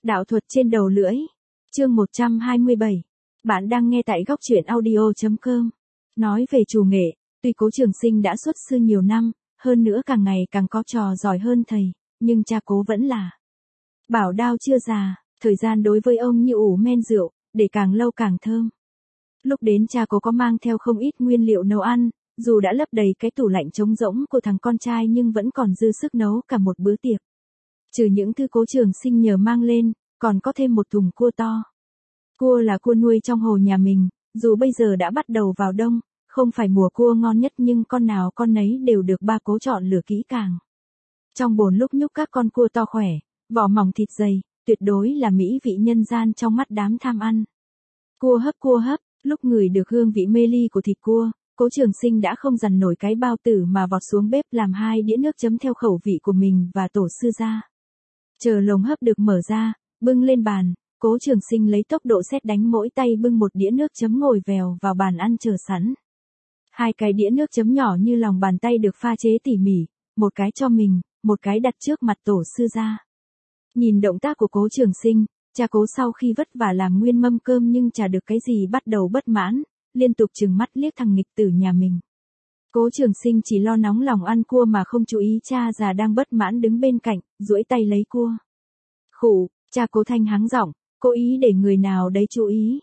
Đạo thuật trên đầu lưỡi. Chương 127. Bạn đang nghe tại góc truyện audio.com. Nói về chủ nghệ, tuy Cố Trường Sinh đã xuất sư nhiều năm, hơn nữa càng ngày càng có trò giỏi hơn thầy, nhưng cha Cố vẫn là bảo đao chưa già, thời gian đối với ông như ủ men rượu, để càng lâu càng thơm. Lúc đến cha Cố có mang theo không ít nguyên liệu nấu ăn, dù đã lấp đầy cái tủ lạnh trống rỗng của thằng con trai nhưng vẫn còn dư sức nấu cả một bữa tiệc. Trừ những thứ Cố Trường Sinh nhờ mang lên, còn có thêm một thùng cua to. Cua là cua nuôi trong hồ nhà mình, dù bây giờ đã bắt đầu vào đông, không phải mùa cua ngon nhất nhưng con nào con nấy đều được ba Cố chọn lựa kỹ càng. Trong bồn lúc nhúc các con cua to khỏe, vỏ mỏng thịt dày, tuyệt đối là mỹ vị nhân gian trong mắt đám tham ăn. Cua hấp, lúc ngửi được hương vị mê ly của thịt cua, Cố Trường Sinh đã không dằn nổi cái bao tử mà vọt xuống bếp làm 2 đĩa nước chấm theo khẩu vị của mình và tổ sư ra. Chờ lồng hấp được mở ra, bưng lên bàn, Cố Trường Sinh lấy tốc độ sét đánh mỗi tay bưng một đĩa nước chấm ngồi vèo vào bàn ăn chờ sẵn. 2 cái đĩa nước chấm nhỏ như lòng bàn tay được pha chế tỉ mỉ, một cái cho mình, một cái đặt trước mặt tổ sư ra. Nhìn động tác của Cố Trường Sinh, cha Cố sau khi vất vả làm nguyên mâm cơm nhưng chả được cái gì bắt đầu bất mãn, liên tục trừng mắt liếc thằng nghịch tử nhà mình. Cố Trường Sinh chỉ lo nóng lòng ăn cua mà không chú ý cha già đang bất mãn đứng bên cạnh, duỗi tay lấy cua. Khụ, cha Cố thanh hắng giọng, cố ý để người nào đấy chú ý.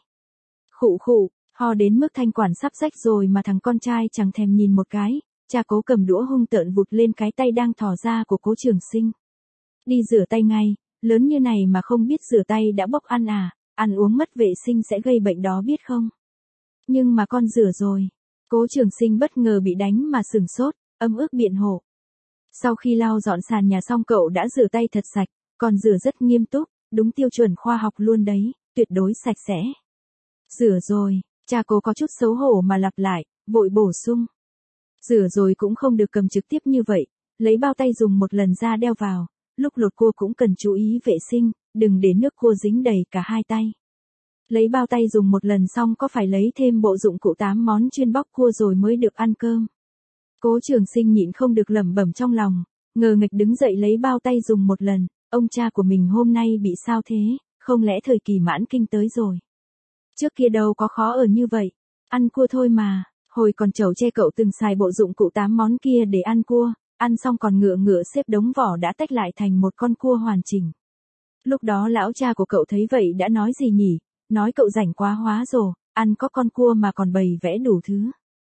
Khụ, ho đến mức thanh quản sắp rách rồi mà thằng con trai chẳng thèm nhìn một cái, cha Cố cầm đũa hung tợn vụt lên cái tay đang thò ra của Cố Trường Sinh. Đi rửa tay ngay, lớn như này mà không biết rửa tay đã bốc ăn à, ăn uống mất vệ sinh sẽ gây bệnh đó biết không? Nhưng mà con rửa rồi. Cố Trường Sinh bất ngờ bị đánh mà sửng sốt, ấm ức biện hộ. Sau khi lau dọn sàn nhà xong cậu đã rửa tay thật sạch, còn rửa rất nghiêm túc, đúng tiêu chuẩn khoa học luôn đấy, tuyệt đối sạch sẽ. Rửa rồi, cha Cố có chút xấu hổ mà lặp lại, vội bổ sung. Rửa rồi cũng không được cầm trực tiếp như vậy, lấy bao tay dùng một lần ra đeo vào, lúc lột cua cũng cần chú ý vệ sinh, đừng để nước cua dính đầy cả 2 tay. Lấy bao tay dùng một lần xong có phải lấy thêm bộ dụng cụ 8 món chuyên bóc cua rồi mới được ăn cơm. Cố Trường Sinh nhịn không được lẩm bẩm trong lòng, ngờ nghịch đứng dậy lấy bao tay dùng một lần, ông cha của mình hôm nay bị sao thế, không lẽ thời kỳ mãn kinh tới rồi. Trước kia đâu có khó ở như vậy, ăn cua thôi mà, hồi còn chầu che cậu từng xài bộ dụng cụ 8 món kia để ăn cua, ăn xong còn ngựa xếp đống vỏ đã tách lại thành một con cua hoàn chỉnh. Lúc đó lão cha của cậu thấy vậy đã nói gì nhỉ? Nói cậu rảnh quá hóa rồ, ăn có con cua mà còn bày vẽ đủ thứ.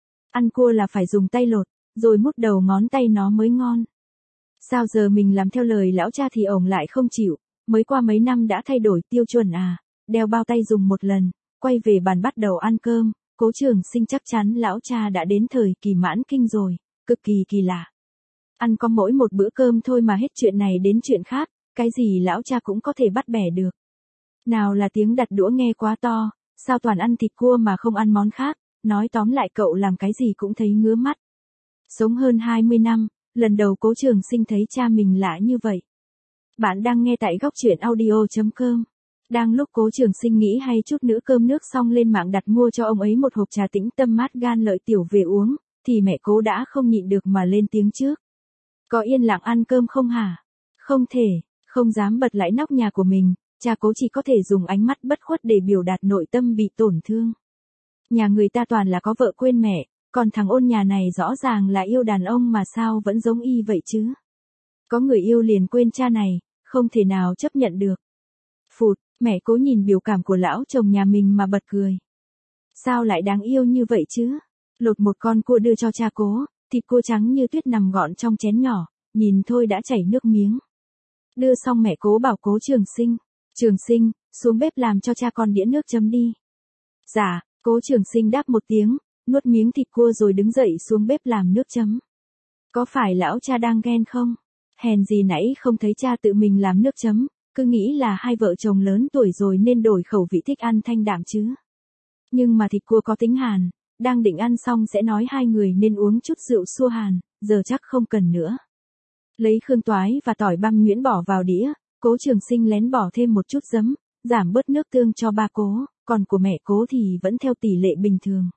Ăn cua là phải dùng tay lột, rồi mút đầu ngón tay nó mới ngon. Sao giờ mình làm theo lời lão cha thì ổng lại không chịu, mới qua mấy năm đã thay đổi tiêu chuẩn à, đeo bao tay dùng một lần, quay về bàn bắt đầu ăn cơm, Cố Trường Sinh chắc chắn lão cha đã đến thời kỳ mãn kinh rồi, cực kỳ kỳ lạ. Ăn có mỗi một bữa cơm thôi mà hết chuyện này đến chuyện khác, cái gì lão cha cũng có thể bắt bẻ được. Nào là tiếng đặt đũa nghe quá to, sao toàn ăn thịt cua mà không ăn món khác, nói tóm lại cậu làm cái gì cũng thấy ngứa mắt. Sống hơn 20 năm, lần đầu Cố Trường Sinh thấy cha mình lạ như vậy. Bạn đang nghe tại góc truyện audio.com. Đang lúc Cố Trường Sinh nghĩ hay chút nữa cơm nước xong lên mạng đặt mua cho ông ấy một hộp trà tĩnh tâm mát gan lợi tiểu về uống, thì mẹ Cố đã không nhịn được mà lên tiếng trước. Có yên lặng ăn cơm không hả? Không thể, không dám bật lại nóc nhà của mình. Cha Cố chỉ có thể dùng ánh mắt bất khuất để biểu đạt nội tâm bị tổn thương. Nhà người ta toàn là có vợ quên mẹ, còn thằng ôn nhà này rõ ràng là yêu đàn ông mà sao vẫn giống y vậy chứ. Có người yêu liền quên cha này, không thể nào chấp nhận được. Phụt, mẹ Cố nhìn biểu cảm của lão chồng nhà mình mà bật cười. Sao lại đáng yêu như vậy chứ? Lột một con cua đưa cho cha Cố, thịt cua trắng như tuyết nằm gọn trong chén nhỏ, nhìn thôi đã chảy nước miếng. Đưa xong mẹ Cố bảo Cố Trường Sinh. Trường Sinh, xuống bếp làm cho cha con đĩa nước chấm đi. Dạ, Cố Trường Sinh đáp một tiếng, nuốt miếng thịt cua rồi đứng dậy xuống bếp làm nước chấm. Có phải lão cha đang ghen không? Hèn gì nãy không thấy cha tự mình làm nước chấm, cứ nghĩ là hai vợ chồng lớn tuổi rồi nên đổi khẩu vị thích ăn thanh đạm chứ. Nhưng mà thịt cua có tính hàn, đang định ăn xong sẽ nói hai người nên uống chút rượu xua hàn, giờ chắc không cần nữa. Lấy khương toái và tỏi băm nhuyễn bỏ vào đĩa. Cố Trường Sinh lén bỏ thêm một chút giấm, giảm bớt nước tương cho ba Cố, còn của mẹ Cố thì vẫn theo tỷ lệ bình thường.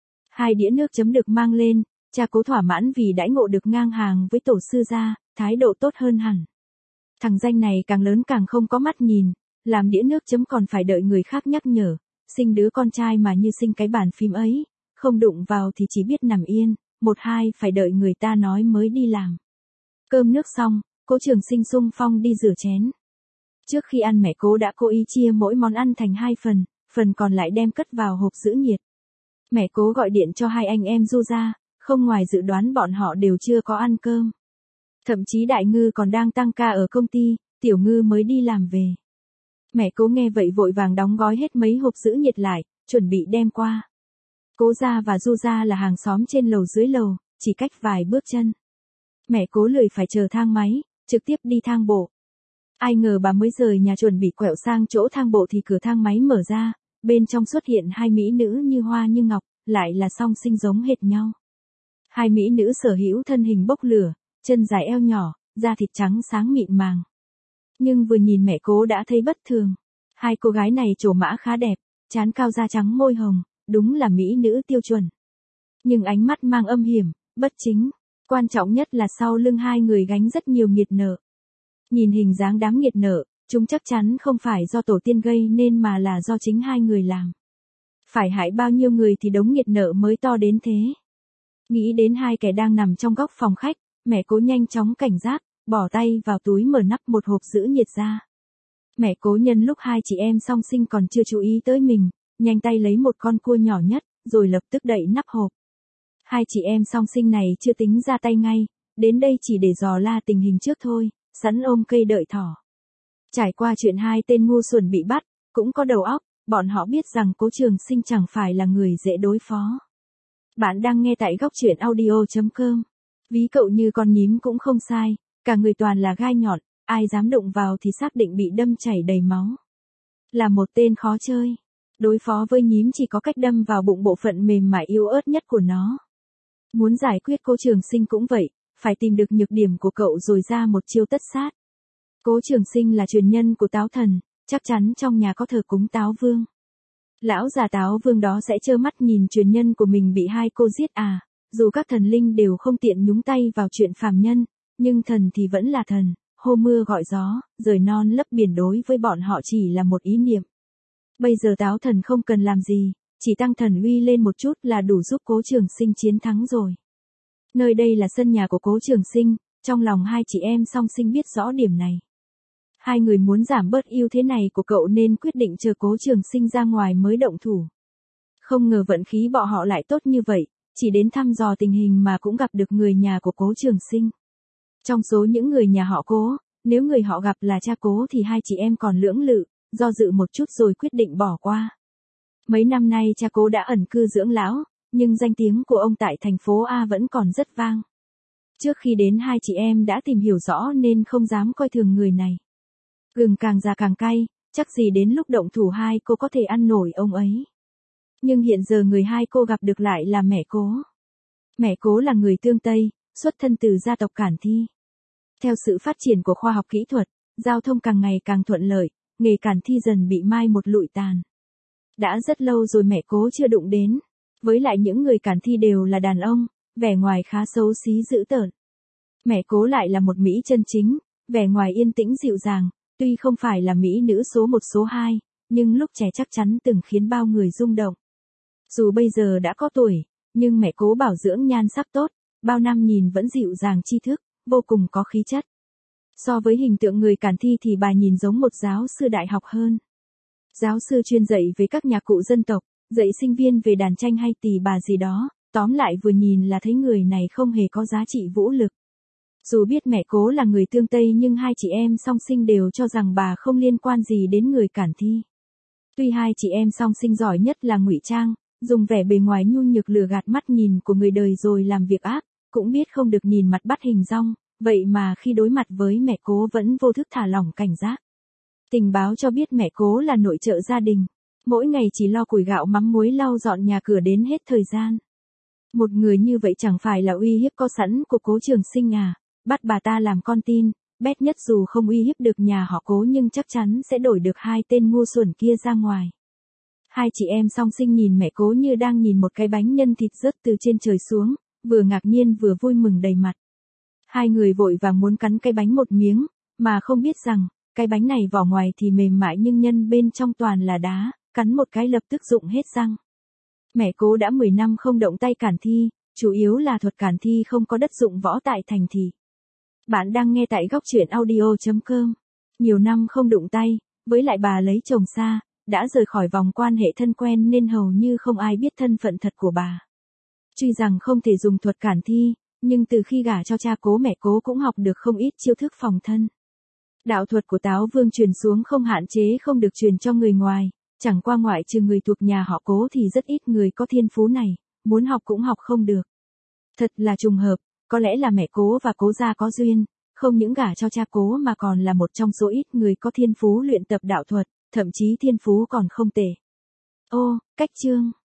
2 đĩa nước chấm được mang lên, cha Cố thỏa mãn vì đãi ngộ được ngang hàng với tổ sư gia, thái độ tốt hơn hẳn. Thằng danh này càng lớn càng không có mắt nhìn, làm đĩa nước chấm còn phải đợi người khác nhắc nhở, sinh đứa con trai mà như sinh cái bàn phím ấy, không đụng vào thì chỉ biết nằm yên, một hai phải đợi người ta nói mới đi làm. Cơm nước xong, Cố Trường Sinh xung phong đi rửa chén. Trước khi ăn mẹ Cố đã cố ý chia mỗi món ăn thành 2 phần, phần còn lại đem cất vào hộp giữ nhiệt. Mẹ Cố gọi điện cho hai anh em Du ra, không ngoài dự đoán bọn họ đều chưa có ăn cơm. Thậm chí Đại Ngư còn đang tăng ca ở công ty, Tiểu Ngư mới đi làm về. Mẹ Cố nghe vậy vội vàng đóng gói hết mấy hộp giữ nhiệt lại, chuẩn bị đem qua. Cố gia và Du gia là hàng xóm trên lầu dưới lầu, chỉ cách vài bước chân. Mẹ Cố lười phải chờ thang máy, trực tiếp đi thang bộ. Ai ngờ bà mới rời nhà chuẩn bị quẹo sang chỗ thang bộ thì cửa thang máy mở ra, bên trong xuất hiện hai mỹ nữ như hoa như ngọc, lại là song sinh giống hệt nhau. Hai mỹ nữ sở hữu thân hình bốc lửa, chân dài eo nhỏ, da thịt trắng sáng mịn màng. Nhưng vừa nhìn mẹ Cố đã thấy bất thường. Hai cô gái này trổ mã khá đẹp, trán cao da trắng môi hồng, đúng là mỹ nữ tiêu chuẩn. Nhưng ánh mắt mang âm hiểm, bất chính. Quan trọng nhất là sau lưng hai người gánh rất nhiều nghiệt nợ. Nhìn hình dáng đám nghiệt nợ, chúng chắc chắn không phải do tổ tiên gây nên mà là do chính hai người làm. Phải hại bao nhiêu người thì đống nghiệt nợ mới to đến thế. Nghĩ đến hai kẻ đang nằm trong góc phòng khách, mẹ Cố nhanh chóng cảnh giác, bỏ tay vào túi mở nắp một hộp giữ nhiệt ra. Mẹ Cố nhân lúc hai chị em song sinh còn chưa chú ý tới mình, nhanh tay lấy một con cua nhỏ nhất, rồi lập tức đậy nắp hộp. Hai chị em song sinh này chưa tính ra tay ngay, đến đây chỉ để dò la tình hình trước thôi, sẵn ôm cây đợi thỏ. Trải qua chuyện hai tên ngu xuẩn bị bắt, cũng có đầu óc, bọn họ biết rằng Cố Trường Sinh chẳng phải là người dễ đối phó. Bạn đang nghe tại góc truyện audio.com. Ví cậu như con nhím cũng không sai, cả người toàn là gai nhọn, ai dám đụng vào thì xác định bị đâm chảy đầy máu. Là một tên khó chơi. Đối phó với nhím chỉ có cách đâm vào bụng bộ phận mềm mại yếu ớt nhất của nó. Muốn giải quyết Cố Trường Sinh cũng vậy, phải tìm được nhược điểm của cậu rồi ra một chiêu tất sát. Cố Trường Sinh là truyền nhân của Táo Thần, chắc chắn trong nhà có thờ cúng Táo Vương. Lão già Táo Vương đó sẽ trơ mắt nhìn truyền nhân của mình bị hai cô giết à, dù các thần linh đều không tiện nhúng tay vào chuyện phàm nhân, nhưng thần thì vẫn là thần, hô mưa gọi gió, rời non lấp biển đối với bọn họ chỉ là một ý niệm. Bây giờ Táo Thần không cần làm gì, chỉ tăng thần uy lên một chút là đủ giúp Cố Trường Sinh chiến thắng rồi. Nơi đây là sân nhà của Cố Trường Sinh, trong lòng hai chị em song sinh biết rõ điểm này. Hai người muốn giảm bớt ưu thế này của cậu nên quyết định chờ Cố Trường Sinh ra ngoài mới động thủ. Không ngờ vận khí bọn họ lại tốt như vậy, chỉ đến thăm dò tình hình mà cũng gặp được người nhà của Cố Trường Sinh. Trong số những người nhà họ Cố, nếu người họ gặp là cha Cố thì hai chị em còn lưỡng lự, do dự một chút rồi quyết định bỏ qua. Mấy năm nay cha Cố đã ẩn cư dưỡng lão, nhưng danh tiếng của ông tại thành phố A vẫn còn rất vang. Trước khi đến hai chị em đã tìm hiểu rõ nên không dám coi thường người này. Gừng càng già càng cay, chắc gì đến lúc động thủ hai cô có thể ăn nổi ông ấy. Nhưng hiện giờ người hai cô gặp được lại là mẹ Cố. Mẹ Cố là người Tương Tây, xuất thân từ gia tộc Cản Thi. Theo sự phát triển của khoa học kỹ thuật, giao thông càng ngày càng thuận lợi, nghề Cản Thi dần bị mai một lụi tàn. Đã rất lâu rồi mẹ Cố chưa đụng đến. Với lại những người Cản Thi đều là đàn ông, vẻ ngoài khá xấu xí dữ tợn. Mẹ Cố lại là một mỹ chân chính, vẻ ngoài yên tĩnh dịu dàng, tuy không phải là mỹ nữ số 1 số 2, nhưng lúc trẻ chắc chắn từng khiến bao người rung động. Dù bây giờ đã có tuổi, nhưng mẹ Cố bảo dưỡng nhan sắc tốt, bao năm nhìn vẫn dịu dàng tri thức, vô cùng có khí chất. So với hình tượng người Cản Thi thì bà nhìn giống một giáo sư đại học hơn. Giáo sư chuyên dạy về các nhạc cụ dân tộc, dạy sinh viên về đàn tranh hay tỳ bà gì đó, tóm lại vừa nhìn là thấy người này không hề có giá trị vũ lực. Dù biết mẹ Cố là người Tương Tây nhưng hai chị em song sinh đều cho rằng bà không liên quan gì đến người Cản Thi. Tuy hai chị em song sinh giỏi nhất là ngụy trang, dùng vẻ bề ngoài nhu nhược lừa gạt mắt nhìn của người đời rồi làm việc ác, cũng biết không được nhìn mặt bắt hình dong, vậy mà khi đối mặt với mẹ Cố vẫn vô thức thả lỏng cảnh giác. Tình báo cho biết mẹ Cố là nội trợ gia đình, mỗi ngày chỉ lo củi gạo mắm muối lau dọn nhà cửa đến hết thời gian. Một người như vậy chẳng phải là uy hiếp có sẵn của Cố Trường Sinh à, bắt bà ta làm con tin, bét nhất dù không uy hiếp được nhà họ Cố nhưng chắc chắn sẽ đổi được hai tên ngu xuẩn kia ra ngoài. Hai chị em song sinh nhìn mẹ Cố như đang nhìn một cái bánh nhân thịt rớt từ trên trời xuống, vừa ngạc nhiên vừa vui mừng đầy mặt. Hai người vội vàng muốn cắn cái bánh một miếng, mà không biết rằng, Cái bánh này vỏ ngoài thì mềm mại nhưng nhân bên trong toàn là đá, cắn một cái lập tức rụng hết răng. Mẹ Cố đã 10 năm không động tay cản thi, chủ yếu là thuật cản thi không có đất dụng võ tại thành thị. Bạn đang nghe tại góc truyện audio.com. Nhiều năm không đụng tay, với lại bà lấy chồng xa, đã rời khỏi vòng quan hệ thân quen nên hầu như không ai biết thân phận thật của bà. Tuy rằng không thể dùng thuật cản thi, nhưng từ khi gả cho cha Cố mẹ Cố cũng học được không ít chiêu thức phòng thân. Đạo thuật của Táo Vương truyền xuống không hạn chế không được truyền cho người ngoài, chẳng qua ngoại trừ người thuộc nhà họ Cố thì rất ít người có thiên phú này, muốn học cũng học không được. Thật là trùng hợp, có lẽ là mẹ Cố và Cố gia có duyên, không những gả cho cha Cố mà còn là một trong số ít người có thiên phú luyện tập đạo thuật, thậm chí thiên phú còn không tệ. Ô, cách chương